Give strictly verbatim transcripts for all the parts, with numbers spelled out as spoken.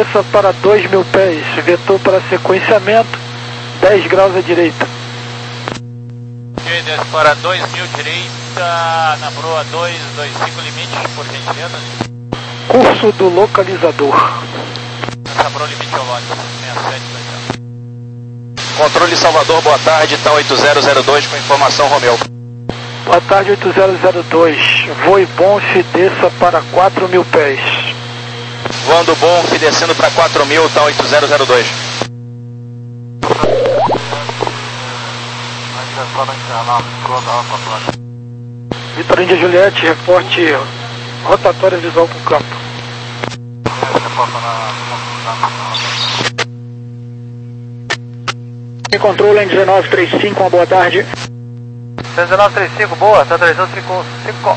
desça para dois mil pés, vetor para sequenciamento, dez graus à direita. Ok, desce para dois mil direita, na proa dois dois cinco limite, por gentileza. Curso do localizador. Essa proa limite ao lote, sessenta e sete dois zero. Controle Salvador, boa tarde, tá oito zero zero dois com informação Romeu. Boa tarde, oito zero zero dois, voe bom, se desça para quatro mil pés. Voando bom, se descendo para quatro mil, tá oito zero zero dois. Vitor Índia Juliette, reporte rotatória visual para o campo. Controle em dezenove trinta e cinco, uma boa tarde. dezenove trinta e cinco, boa, tá trezentos e cinco.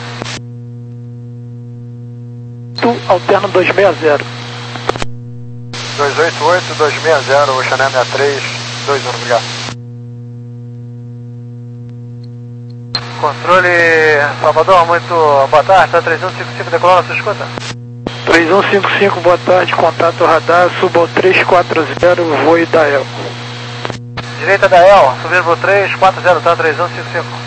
Tu, alterno duzentos e sessenta. dois oito oito, duzentos e sessenta, Oceané sessenta e três, dois um, obrigado. Controle Salvador, muito boa tarde, tá trezentos e cinquenta e cinco, decolar na sua escuta. três um cinco cinco, boa tarde, contato radar, suba ao trezentos e quarenta, voe da E L. Direita da E L, subir pro trezentos e quarenta, tá trezentos e cinquenta e cinco.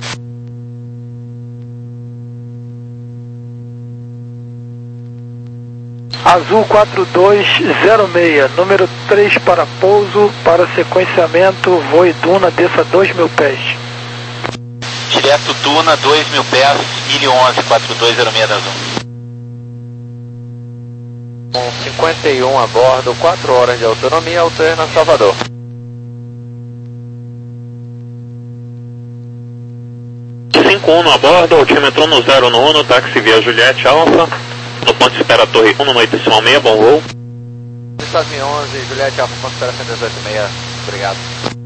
Azul quatro dois zero seis, número três para pouso, para sequenciamento, voe Duna, desça dois mil pés. Direto Duna, dois mil pés, mil e onze, quatro dois zero seis da Azul. Com cinquenta e um a bordo, quatro horas de autonomia, alterna Salvador. cinco um a bordo, altímetro no zero no uno, táxi via Juliette Alfa, no ponto de espera Torre um, no noite decimal seis, bom voo. Estados onze, Juliette Alfa, ponto de espera cento e dezoito seis, obrigado.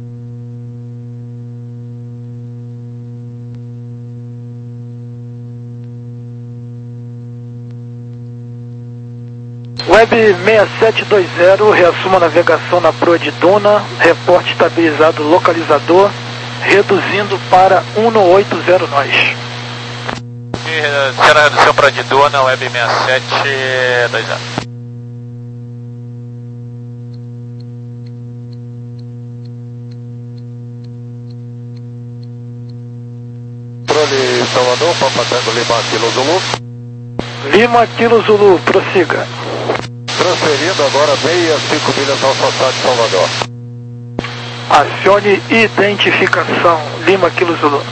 Web seis sete dois zero, reassuma a navegação na proa de Duna, reporte estabilizado localizador, reduzindo para um no oito zero nós. Será redução para de Duna, Web seis sete dois zero. Controle Salvador, Papa Tango Lima Kilo Zulu. Lima Kilo Zulu, prossiga. Transferindo agora sessenta e cinco milhas ao Alfa de Salvador. Acione identificação, Lima Kilo Zulu.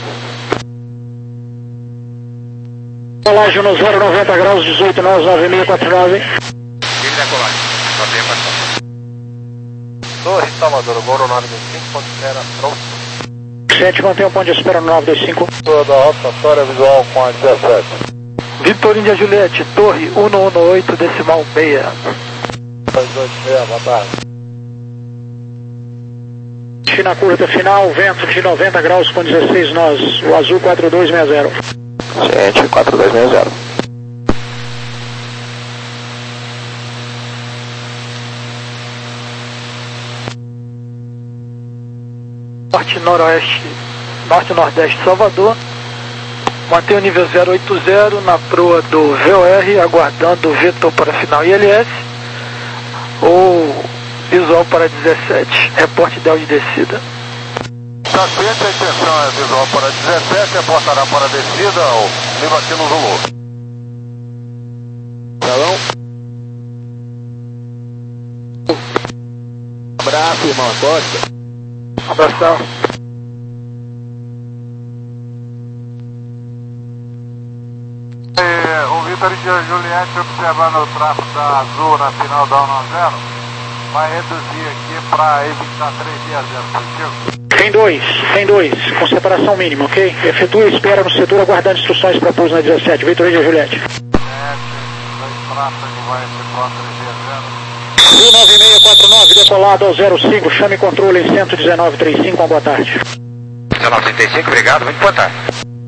Colagem no zero noventa graus, dezoito nós, nove seis quatro nove. Ele da colagem, nove seis quatro nove. Torre Salvador, Goro nove dois cinco, ponto de espera, pronto. sete, mantém o ponto de espera no nove dois cinco. Toda a rotatória visual com a dezessete. Vitor Índia Juliette, Torre um um oito, decimal seis. dois oito seis, boa tarde. Na curta final, vento de noventa graus com dezesseis nós, o azul quatro dois seis zero. Gente, quatro dois seis zero. Norte-noroeste, norte-nordeste de Salvador. Mantém o nível zero oito zero na proa do V O R, aguardando o vetor para final I L S. Ou visual para dezessete, reporte ideal de descida. Saciente, a intenção é visual para dezessete, reportará para a descida ao Lima Kilo Zulu. Salão. Abraço, irmão Costa. Abração. É, o Vitor de Juliette observando o tráfego da Azul na final da um zero, vai reduzir aqui para evitar três dias zero positivo. Tem dois, tem dois, com separação mínima, ok? Efetua a espera no setor aguardando instruções para pouso na dezessete. Vitor Índia Juliette. dois tráfego vai efetuar três dias zero. U nove seis quatro nove, decolado ao zero cinco, chame controle em cento e dezenove trinta e cinco, uma boa tarde. dezenove trinta e cinco, obrigado, muito boa tarde.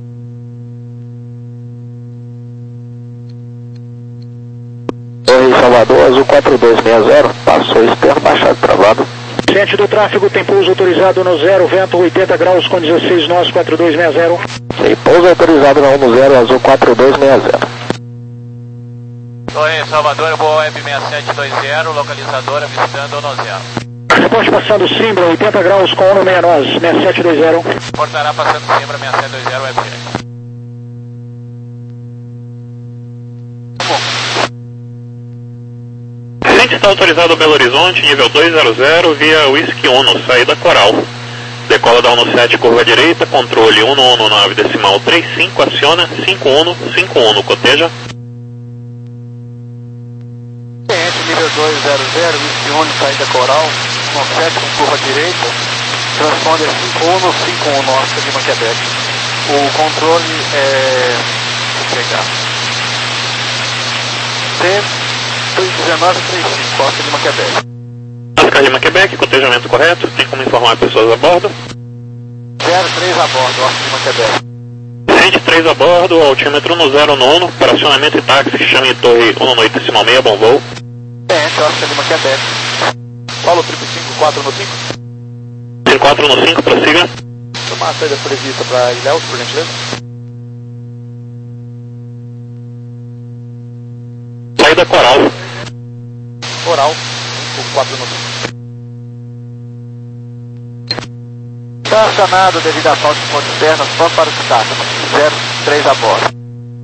Torre Salvador, azul quatro dois seis zero, passou externo, baixado travado. Ciente do tráfego, tem pouso autorizado no zero, vento oitenta graus com dezesseis nós, quatro dois seis zero. Sim, pouso autorizado no um zero, azul quatro dois seis zero. Torre Salvador, boa web seis sete dois zero, localizadora visitando o zero. Reporte passando Simbra, oitenta graus com ONU seis nove, seis sete dois zero. Portará passando Simbra seis sete dois zero, web check. Cliente está autorizado Belo Horizonte, nível dois zero zero, via Whisky Uno, saída Coral. Decola da ONU sete, curva direita, controle um um nove decimal trinta e cinco, aciona cinco um cinco um, coteja. Cliente nível dois zero zero, Whisky Uno, saída Coral, ONU sete com curva direita, transponder cinco um cinco um, Oscar Lima, Quebec. O controle é... Vou pegar. C um nove três cinco, Oscar Lima, Quebec. Oscar Lima, Quebec, cotejamento correto, tem como informar pessoas a bordo? zero três a bordo, Oscar Lima, Quebec. vinte e três a bordo, altímetro no zero nono, para acionamento e táxi, chame Torre um oito decimal seis, bom voo. Cliente, Oscar Lima, Quebec. Paulo, triple cinco, quatro no cinco. cinco quatro no cinco, prossiga. Tomar a saída prevista para Ilhéus, por gentileza. Saída Coral. Coral, cinco quatro no cinco. Estacionado devido à falta de ponto externo, só para o destaque, zero três a bordo.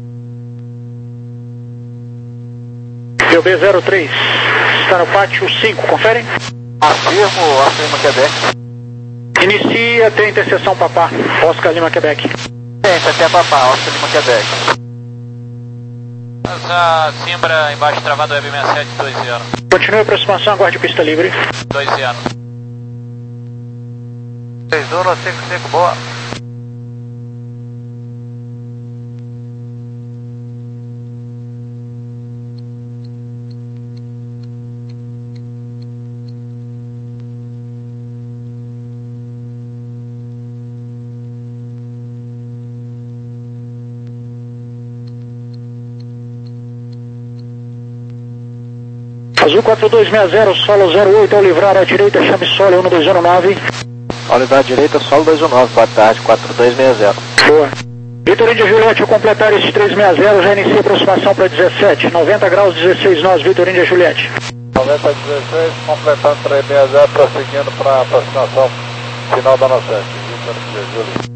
P B zero três, está no pátio cinco, confere? Afirmo, Oscar Lima, Quebec. Inicia até a interseção Papá, Oscar Lima, Quebec. Gente, até Papá, Oscar Lima, Quebec. Essa Simbra embaixo travado web seis sete dois zero. Continue a aproximação, aguarde pista livre. dois zero. três um cinco cinco, boa. Azul quatro dois seis zero, solo zero oito, ao livrar à direita, chame solo um dois zero nove. Ao livrar à direita, solo dois um nove, boa tarde, quatro dois seis zero. Boa. Vitor Índia Juliette, ao completar esse três seis zero, já inicia a aproximação para dezessete, noventa graus, dezesseis nós, Vitor Índia Juliette. noventa dezesseis, completando três seis zero, prosseguindo para a aproximação final da nossa sete. Vitor Índia Juliette.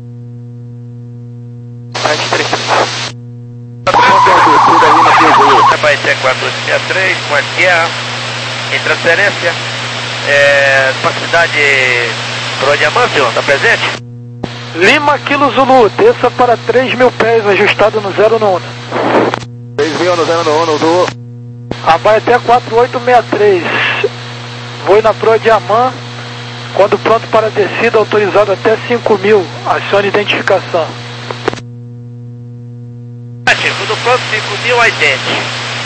Abaité quatro oito seis três, com aqui a em transferência, é, capacidade pro Diamante, tá presente? Lima Kilo Zulu, desça para três mil pés, ajustado no zero no Uno. três mil no zero no Uno, do... Abaité quatro oito seis três, voe na proa Diamant, quando pronto para descida, autorizado até cinco mil, acione identificação. Tudo pronto, cinco mil, oitenta.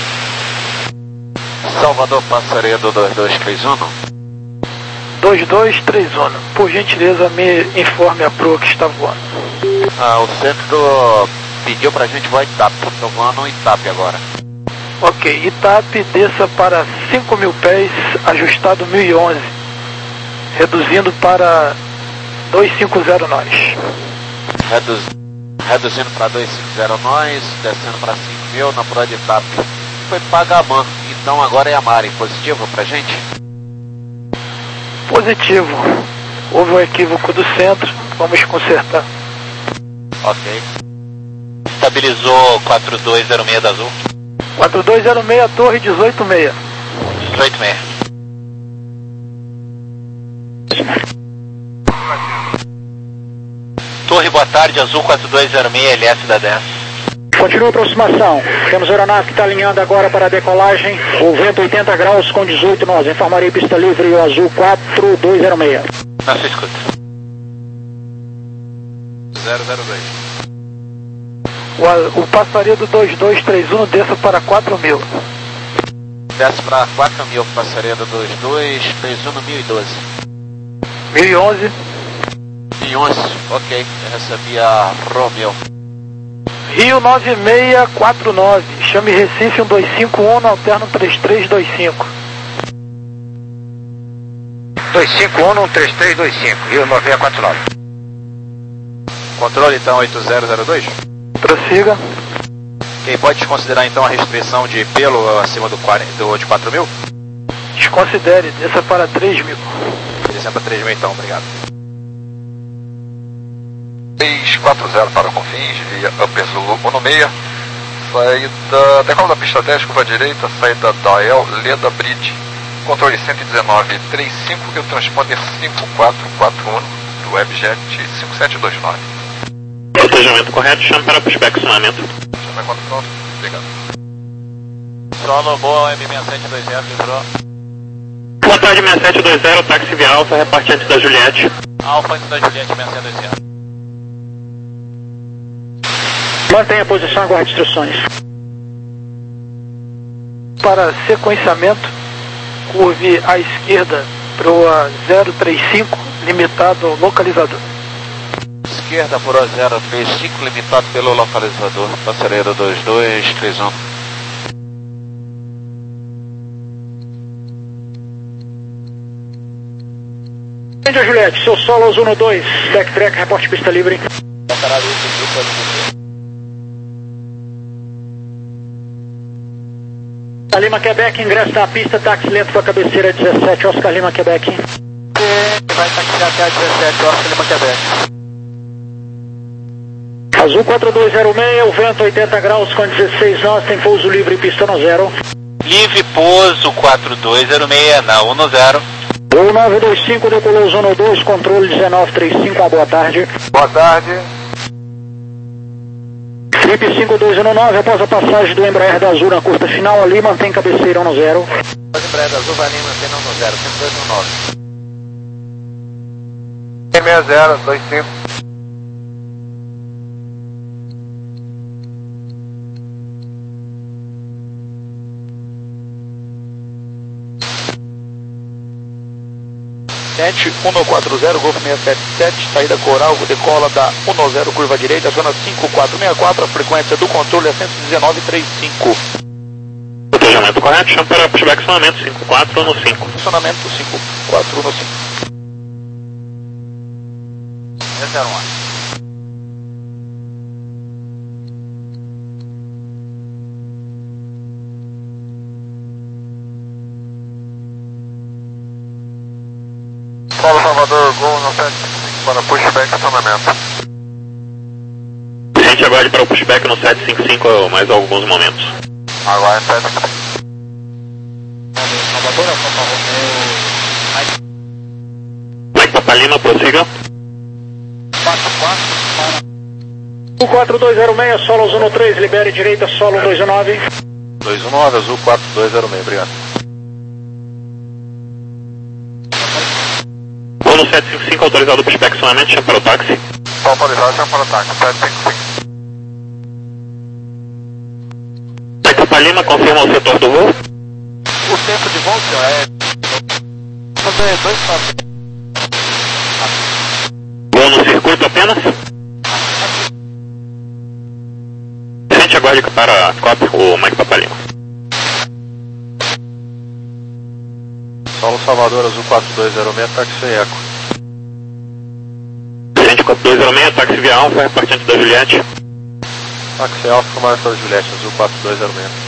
Salvador Passaredo dois dois três um. dois dois três um, por gentileza me informe a proa que está voando. Ah, o centro pediu pra gente voar Itap. Estou voando Itap agora. Ok, Itap, desça para cinco mil pés, ajustado mil e onze, reduzindo para dois cinco zero nós. Reduz, reduzindo para dois cinco zero nós, descendo para cinco mil na proa de Itap. Foi Pagamã, então agora é a Mari. Positivo pra gente? Positivo. Houve um equívoco do centro, vamos consertar. Ok. Estabilizou quatro dois zero seis da Azul. quatro dois zero seis, torre dezoito seis. dezoito seis. Torre, boa tarde, Azul quatro dois zero seis, L S da dez. Continua a aproximação. Temos a aeronave que está alinhando agora para a decolagem. O vento oitenta graus com dezoito nós. Informarei pista livre o Azul quatro dois zero seis. Nossa, escuta. zero zero dois. O, o passaredo dois dois três um desça para quatro mil. Desce para quatro mil, Passaredo dois dois três um, mil e doze. mil e onze. mil e onze, ok. Eu recebi a Romeo. Rio nove seis quatro nove. Chame Recife um dois cinco um, alterno três três dois cinco. dois cinco um, três três dois cinco, Rio nove seis quatro nove. Controle então oito zero zero dois. Prossiga. Ok, pode desconsiderar então a restrição de pelo acima do, quarenta, do de quatro mil? Desconsidere, desça para três mil. Descendo para três mil então, obrigado. seis quatro zero para Confins, via Upper Zulu um seis, saída, decola da pista dez, curva direita, saída da El Leda Bridge, controle cento e dezenove trinta e cinco e o transponder cinco quatro quatro um do Webjet cinco sete dois nove. Protejamento correto, chama para pushback acionamento. Chama quando pronto, obrigado. Solo boa, M seis sete dois zero, livrou. Boa tarde, seis sete dois zero, táxi via Alfa, repartente da Juliette. Alfa antes da Juliette, seis sete dois zero. Mantenha a posição, aguarde instruções. Para sequenciamento, curve à esquerda para o zero três cinco, limitado ao localizador. Esquerda por zero três cinco, limitado pelo localizador. Passareira dois dois três um. Índia Juliette, seu solo um dois, backtrack, reporte pista livre. Oscar Lima, Quebec, ingresso na pista, táxi lento para a cabeceira dezessete, Oscar Lima, Quebec. Vai taxiar até a dezessete, Oscar Lima, Quebec. Azul quatro dois zero seis, o vento oitenta graus com dezesseis nós, tem pouso livre, pista no zero. Livre pouso quatro dois zero seis na um zero. O nove dois cinco decolou zona dois, controle dezenove trinta e cinco, boa tarde. Boa tarde. Flip cinco dois um nove, após a passagem do Embraer da Azul na curta final ali, mantém cabeceira no zero. O Embraer da Azul vai ali mantendo no zero, cinco dois um nove. seis zero dois cinco. sete um quatro zero, Golf seis sete sete, saída Coral, decola da um zero, curva direita, zona cinco quatro seis quatro, a frequência do controle é cento e dezenove trinta e cinco. Protejamento correto, chama para pushback acionamento cinco quatro um cinco. Funcionamento cinco quatro um cinco. zero um. Paulo Salvador, Gol no sete cinco cinco para pushback acionamento. A gente aguarde para o pushback no sete cinco cinco mais alguns momentos. Agora é sete cinco cinco. Salvador, Alfa Romeo. Mike Papa Lima, prossiga. quatro quatro para. O quatro dois zero seis, solo zona três, libere direita, solo dois um nove. dois um nove, Azul quatro dois zero seis, obrigado. Vou no sete cinco cinco, autorizado o pushback acionamento, chama para o táxi. Autorizado, chama para o táxi, sete cinco cinco. Mike Papa Lima, confirma o setor do voo. O tempo de voo, senhor, é... fazer dois passos. Voo no circuito apenas. A gente aguarde para a cópia, o Mike Papa Lima. Solo Salvador, Azul quatro dois zero seis, táxi Eco. Gente quatro dois zero seis, táxi via Alfa, repartente da Juliette. Táxi Alfa, comando da Juliette, Azul quatro dois zero seis.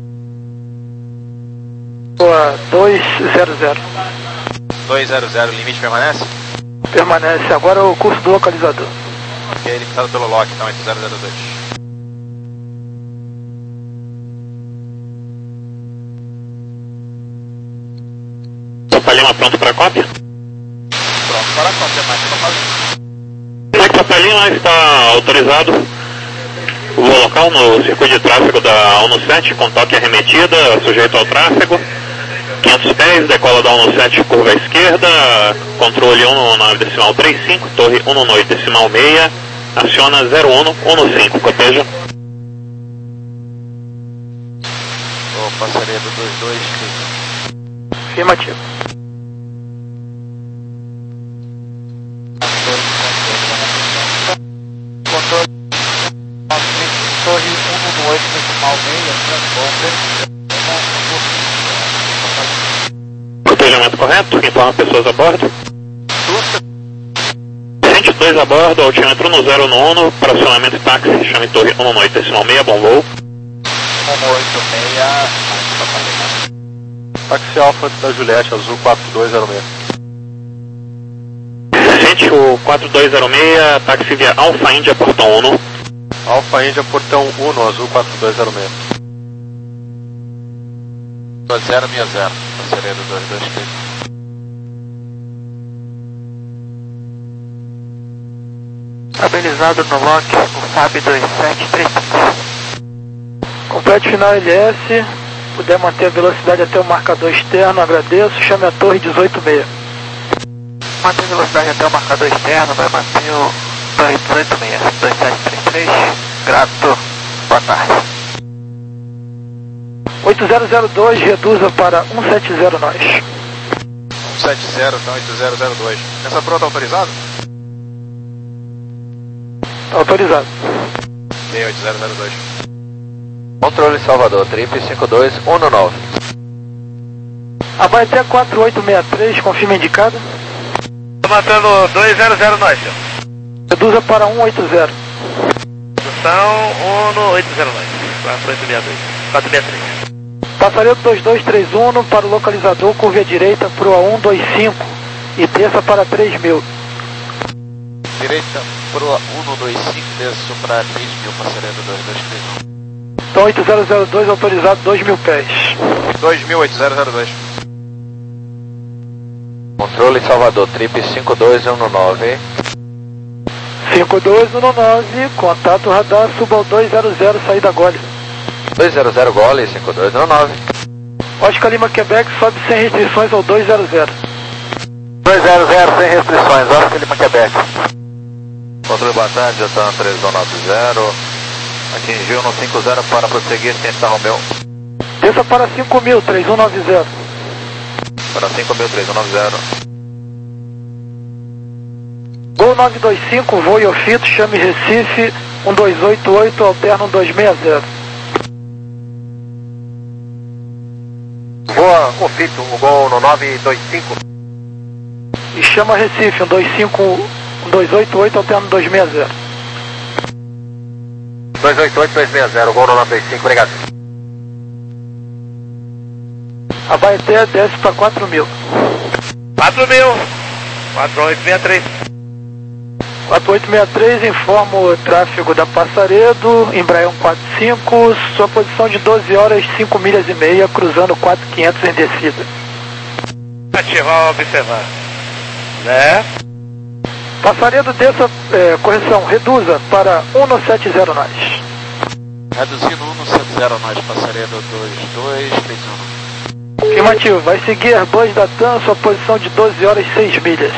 Boa, dois zero zero. dois zero zero, limite permanece? Permanece, agora o curso do localizador. Ok, limitado pelo lock, então, entre zero zero dois. Papa Lima pronto para a cópia? Pronto, para a cópia, mais uma fase. Mike Papa Lima está autorizado o voo local no circuito de tráfego da um sete, com toque arremetida, sujeito ao tráfego. quinhentos pés, decola da um sete, curva à esquerda, controle um nove decimal trinta e cinco, torre um oito decimal seis, aciona zero um um cinco, coteja. Ô, passaria do dois dois, Afirmativo. controle torre um oito decimal seis, Protejamento correto, informa pessoas a bordo. cento e dois a bordo, altímetro no zero um para acionamento táxi, chame torre um oito decimal seis, bom voo. um oito seis, Táxi Alfa da Juliette, azul quatro dois zero seis. Gente, o quatro dois zero seis, táxi via Alfa Índia, portão um. Alfa Índia, portão um, azul quatro dois zero seis. dois zero seis zero, Passaredo dois dois três. Estabilizado no lock, o F A B dois sete três três. Complete final L S, puder manter a velocidade até o marcador externo, agradeço, chame a torre dezoito seis. Manter a velocidade até o marcador externo, vai manter o torre dezoito seis, dois sete três três, grato, boa tarde. oito zero zero dois, reduza para um sete zero nós. um sete zero, então oito zero zero dois. Essa pronta autorizado? Autorizado. Ok, oito zero zero dois. Controle Salvador, trip cinco dois um nove. Abaeté quatro oito seis três, confirma indicado. Tô matando dois zero zero nós, senhor. Reduza para um oito zero. Redução um oito zero nós. quatro oito seis dois. quatro seis três. Passaredo dois dois três um para o localizador, curva à direita, proa um dois cinco e desça para três mil. Direita, proa um dois cinco, desço para três mil, Passaredo dois dois três um. Então oito zero zero dois, autorizado dois mil pés. dois mil, oito zero zero dois. Controle Salvador, trip cinco dois um nove. cinco dois um nove, contato radar, suba ao dois zero zero, saída Gole. dois zero zero Gole, cinco dois um nove. Oscar Lima, Quebec, sobe sem restrições ao dois zero zero. dois zero zero sem restrições, Oscar Lima, Quebec. Controle, boa tarde, Jatan três um nove zero. Atingiu no cinco zero para prosseguir, ciência Romeu. Desça para cinco mil, três um nove zero. Para cinco mil, três um nove zero. Gol nove dois cinco, voo Iofito, chame Recife, um dois oito oito, alterna um dois seis zero. Voa Ofito, o gol no nove dois cinco. E chama Recife, um dois cinco, um dois oito oito, alterna um dois seis zero. dois oito oito, dois seis zero, gol no nove dois cinco, obrigado. Abaeté desce para quatro mil. quatro mil. quatro oito seis três. quatro oito seis três, informa o tráfego da Passaredo, Embraer um quatro cinco, sua posição de doze horas, cinco milhas e meia, cruzando quatro mil e quinhentos em descida. Ativar, observar. Né? Passaredo, desça, é, correção, reduza para um sete zero nós. Reduzindo um sete zero nós, Passaredo dois dois três um. Afirmativo, vai seguir Airbus da TAM, sua posição de doze horas, seis milhas.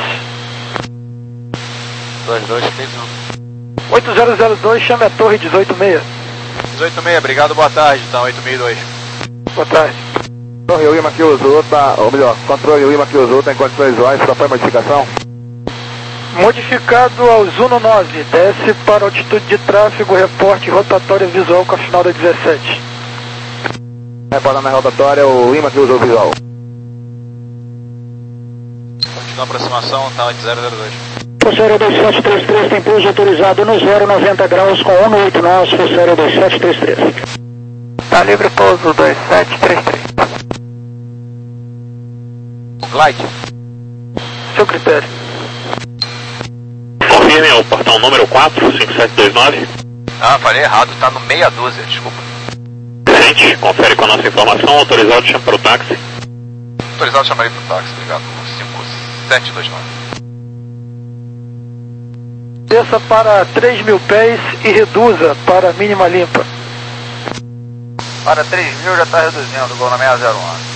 dois dois três um. oito zero zero dois, chame a torre dezoito seis. dezoito seis, obrigado, boa tarde, então oito mil e dois. Boa tarde. Torre Wilma Kyuzu, tá, ou melhor, controle Wilma Kyuzu, tem condições visuais, só foi modificação? Modificado ao Zuno nove, desce para altitude de tráfego, reporte rotatória visual com a final da dezessete. Reportando na rotatória, o Lima Kyuzu visual. Continua a aproximação, tá oito zero zero dois. Forceiro dois sete três três, tem pouso autorizado no zero noventa graus com um oito nós, Forceiro dois sete três três. Tá livre pouso dois sete três três. Glide. Seu critério. Confirme o portão número quatro cinco sete dois nove. Ah, falei errado, tá no meia dúzia, desculpa. Gente, confere com a nossa informação, autorizado, chama para o táxi. Autorizado, chamarei pro táxi, obrigado. cinco sete dois nove. Desça para três mil pés e reduza para mínima limpa. Para três mil já tá reduzindo, gol na seis zero um.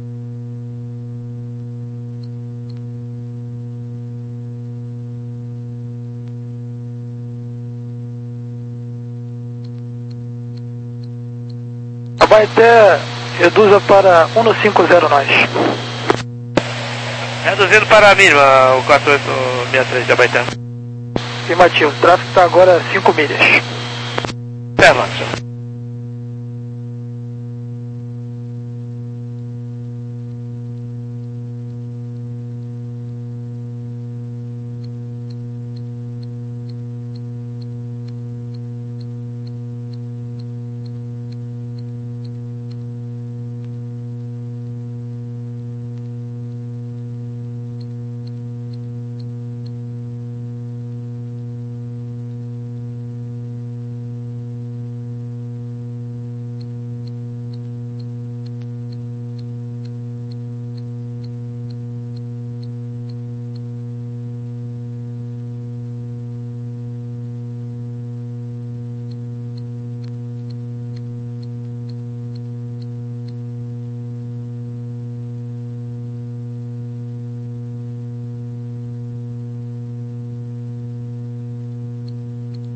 Abaeté, reduza para um cinco zero nós. Reduzindo para a mínima, o quatro oito seis três de Abaeté. Afirmativo, o tráfego está agora a cinco milhas. Observa, senhor.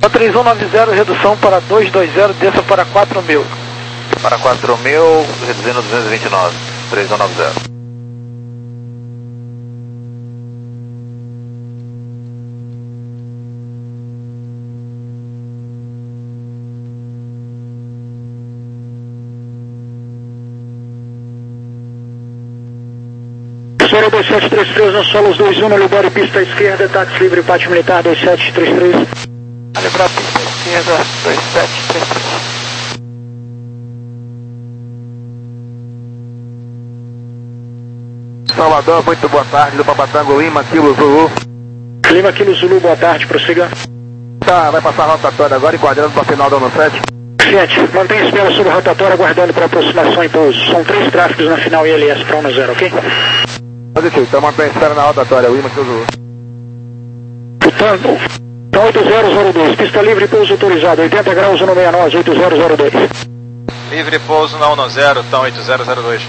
três um nove zero, redução para dois dois zero, desça para quatro mil. Para quatro mil, reduzindo duzentos e vinte e nove, três um nove zero. Soro dois sete três três, no solos dois um, no libere pista esquerda, táxi livre, pátio militar dois sete três três. Calibrar pista esquerda, dois sete três três. Salvador, muito boa tarde, do Papatango Lima, Kilo Zulu. Lima, Kilo Zulu, boa tarde, prossiga. Tá, vai passar a rotatória agora, enquadrando para a final da ONU sete. sete, mantenha espera sobre a rotatória, aguardando para aproximação e pouso. São três tráfegos na final I L S para ONU zero, ok? Positivo, então mantém espera na rotatória, Lima, Kilo Zulu. Portanto, então oito zero zero dois, pista livre, pouso autorizado, oitenta graus no sessenta e nove, oito zero zero dois. Livre pouso na ONU zero, então oito zero zero dois.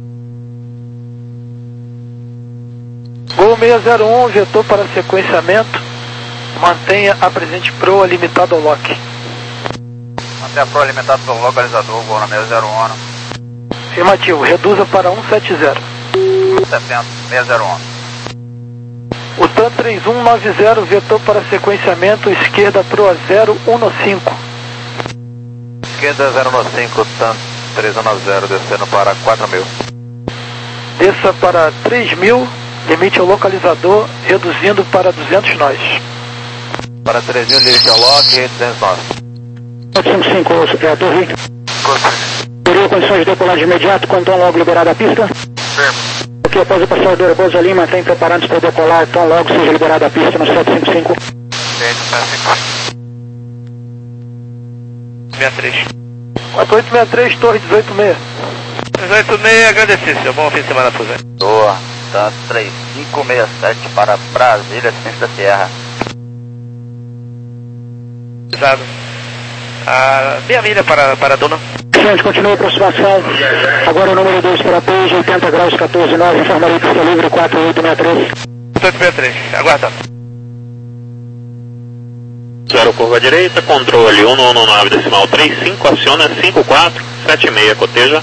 Gol seis zero um, vetor para sequenciamento. Mantenha a presente proa limitada ao lock. Mantenha a proa limitada pelo localizador, gol na seis zero um. Afirmativo, reduza para cento e setenta. setenta, seis zero um. O T A M três um nove zero, vetor para sequenciamento, esquerda proa zero um cinco. Esquerda zero um cinco, T A M três um nove zero, descendo para quatro mil. Desça para três mil, limite ao localizador, reduzindo para duzentos nós. Para três mil, limite ao lock, duzentos nós. sete cinco cinco, é a torre. Teria condições de decolar de imediato, com tom logo liberada a pista? Sim. Ok, após a passadora Boza Lima, tem preparados para decolar, tom logo seja liberada a pista no sete cinco cinco. sessenta e três. quatro oito seis três, torre dezoito seis. dezoito seis, agradecer, senhor. Bom fim de semana para você. Boa, T A M três cinco seis sete para Brasília, Ciência da Sierra. Exato. Ah, meia milha para, para a dona. Gente, continua a aproximação. Agora o número dois para pouso, oitenta graus, quatorze nove, informaria pista livre, quatro oito seis três. oito seis três, aguardando. Zero curva direita, controle um um nove decimal trinta e cinco, aciona cinco quatro sete seis, coteja.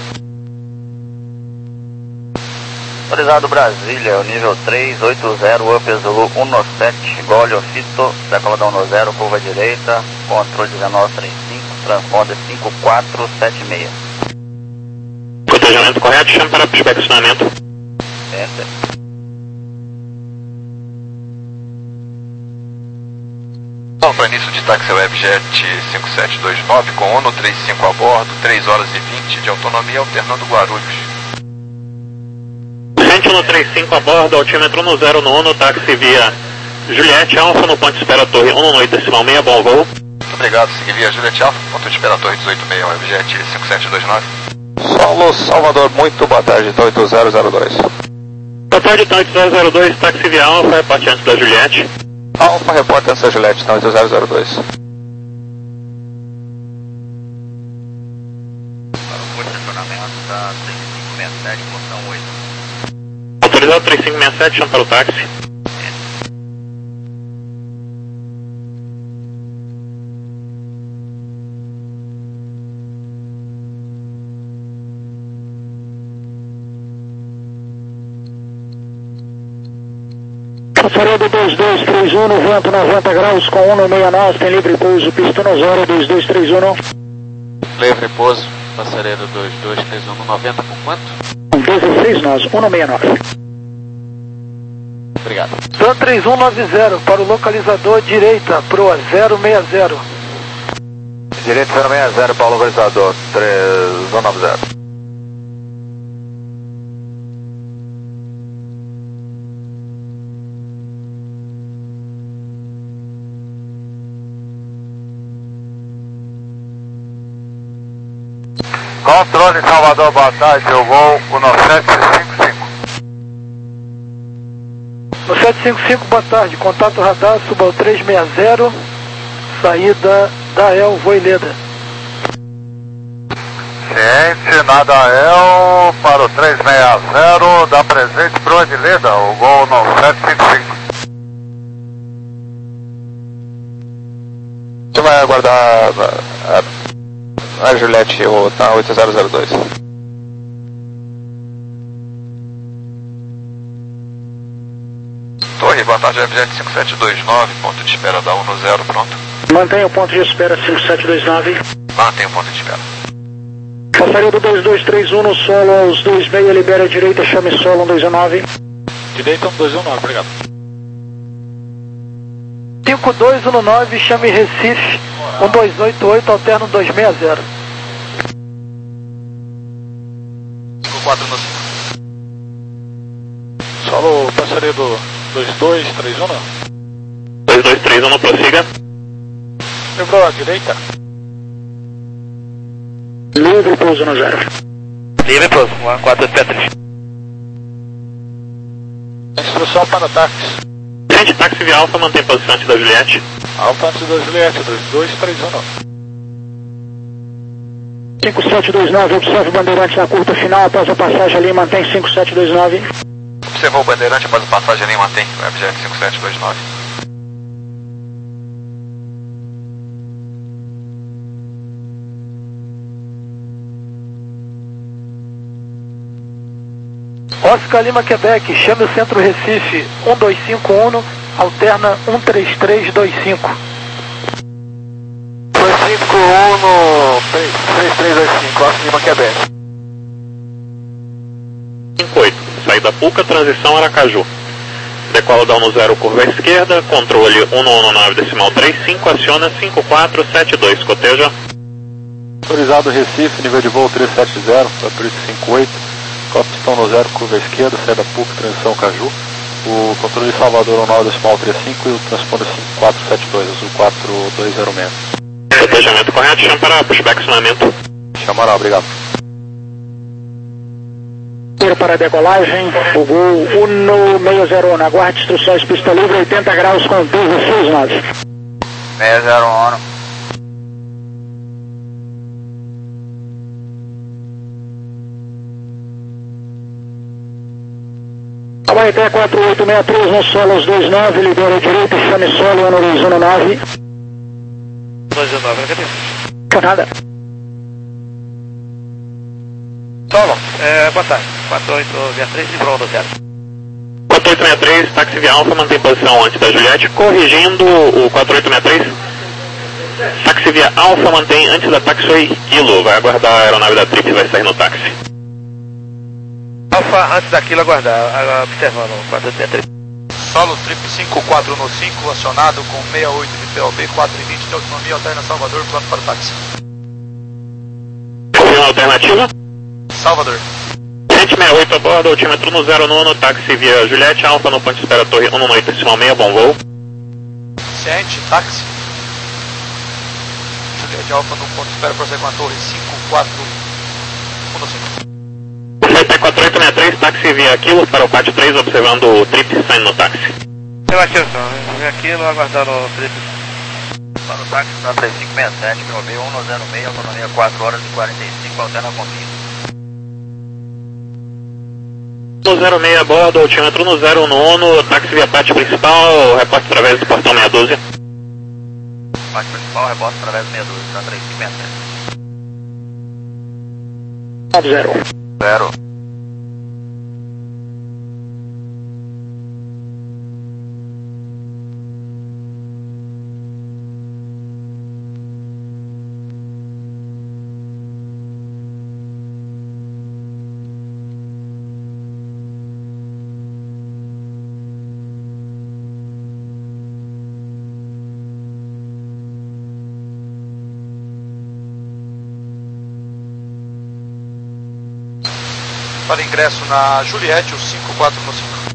Autorizado Brasília, o nível três oito zero, Up Zulu um sete, Golho Fito, decola da um zero, curva direita, controle dezenove trinta e cinco, transponder cinco quatro sete seis. Cotejamento correto, chama para inspecionamento. Enter. Então, para início de táxi Webjet cinco sete dois nove com ONU trinta e cinco a bordo, três horas e vinte de autonomia, alternando Guarulhos. Sentinel trinta e cinco a bordo, altímetro um zero no ONU, táxi via Juliette Alfa, no ponto de espera torre um oito decimal seis, bom voo. Muito obrigado, segui via Juliette Alfa, ponto de espera torre dezoito seis, Webjet cinco sete dois nove. Solo Salvador, muito boa tarde, então oito zero zero dois. Boa tarde, então oito zero zero dois, táxi via Alfa, reparte antes da Juliette. Alfa, repórter antes da Juliette, então oito zero zero dois. Para o posicionamento da três cinco seis sete, portão oito. Autorizado três cinco seis sete, chama para o táxi. Passaredo dois dois três um, no vento noventa graus, com um no sessenta e nove, tem livre pouso, pista no zero, dois dois três um. Livre pouso, passaredo dois dois três um, noventa por quanto? dezesseis nós, um no sessenta e nove. Obrigado. T A M três um nove zero, para o localizador direita, proa zero seis zero. Direito zero seis zero para o localizador, três um nove zero. Controle Salvador, boa tarde, eu vou no sete cinco cinco. No sete cinco cinco, boa tarde, contato radar, suba ao três seis zero, saída da El Voileda. Ciente, nada El, para o três seis zero, da presente proa de Leda, o gol no sete cinco cinco. Última aguardar a, a, a Juliette ou tá oito zero zero dois. Torre, boa tarde, Juliette cinco sete dois nove, ponto de espera da um no zero, pronto. Mantenha o ponto de espera cinco sete dois nove. Mantenha o ponto de espera. Passaria do dois dois três um no solo aos dois meia, libera a direita, chame solo um dois um nove. Direita um dois um nove, obrigado. cinco dois um nove, chame Recife, um dois oito oito, alterno dois seis zero. cinco quatro no cinco. Solo passaria do dois dois três um, não? dois dois três um, prossiga. Lembrou a direita? Livre pouso no zero. Livre pouso, um quatro oito três. Instrução para táxi. Gente, táxi via Alfa, mantém posição antes da Juliette. Alfa antes da Juliette, dois dois três um, não. cinco sete dois nove, observe o bandeirante na curta final, após a passagem ali, mantém cinco sete dois nove. Observou o bandeirante após a passagem ali, mantém o Webjet cinco sete dois nove. Oscar Lima, Quebec, chame o centro Recife, um dois cinco um, alterna um três três dois cinco. dois cinco um, três três dois cinco, Oscar Lima, Quebec. cinco oito, saída Puca, transição Aracaju. Decola da um no zero, curva à esquerda, controle um no nove decimal três cinco, aciona cinco quatro sete dois, coteja. Autorizado Recife, nível de voo trezentos e setenta, Patrícia cinco oito. Pistão no zero, curva à esquerda, saída P U C, transição Caju. O controle de Salvador nove decimal três cinco e o transponder cinco quatro sete dois, azul quatro dois zero seis. Cotejamento correto, chama para pushback acionamento. Chamará, obrigado. Para a decolagem, o gol um seis zero um, aguarde instruções, pista livre, oitenta graus com dezesseis nove. seis zero um. Abaeté quatro oito seis três no solo aos dois nove, libera a direita, chame solo ano dois um nove. dois um nove, cadê? Por nada. Solo, é, boa tarde. quatro oito seis três, livrou no zero. quatro oito seis três, táxi via Alfa, mantém posição antes da Juliette, corrigindo o quatro oito seis três. Táxi via Alfa, mantém antes da taxiway Kilo, vai aguardar a aeronave da Trip e vai sair no táxi. Alfa, antes daquilo, aguardar, observando, quatro oito seis três. Solo Trip cinco quatro no cinco, acionado com sessenta e oito de P O B, quatro e vinte de autonomia, alterna Salvador, pronto para o táxi. Confirma a alternativa? Salvador. sete sessenta e oito a bordo, altímetro no zero nono, táxi via Juliette, Alfa no ponto de espera Torre um no oito decimal seis, bom voo. Ciente, táxi. Juliette Alfa no ponto de espera, prossegue com a Torre cinco quatro um no cinco. F T quatro oito seis três, táxi via Aquilo para o P A T três, observando o Trip saindo no táxi. Eu acho que eu Aquilo, aguardando o Trip. Para o táxi, está três cinco seis sete, P O B um no zero seis, autonomia quatro horas e quarenta e cinco, alterna convite. No zero seis a bordo, altímetro no zero nono, táxi via P A T principal, reporte através do portão meia dúzia. P A T principal, reporte através do meia dúzia, está três cinco seis sete. Zero. Zero. Para ingresso na Juliette, o cinco quatro no cinco.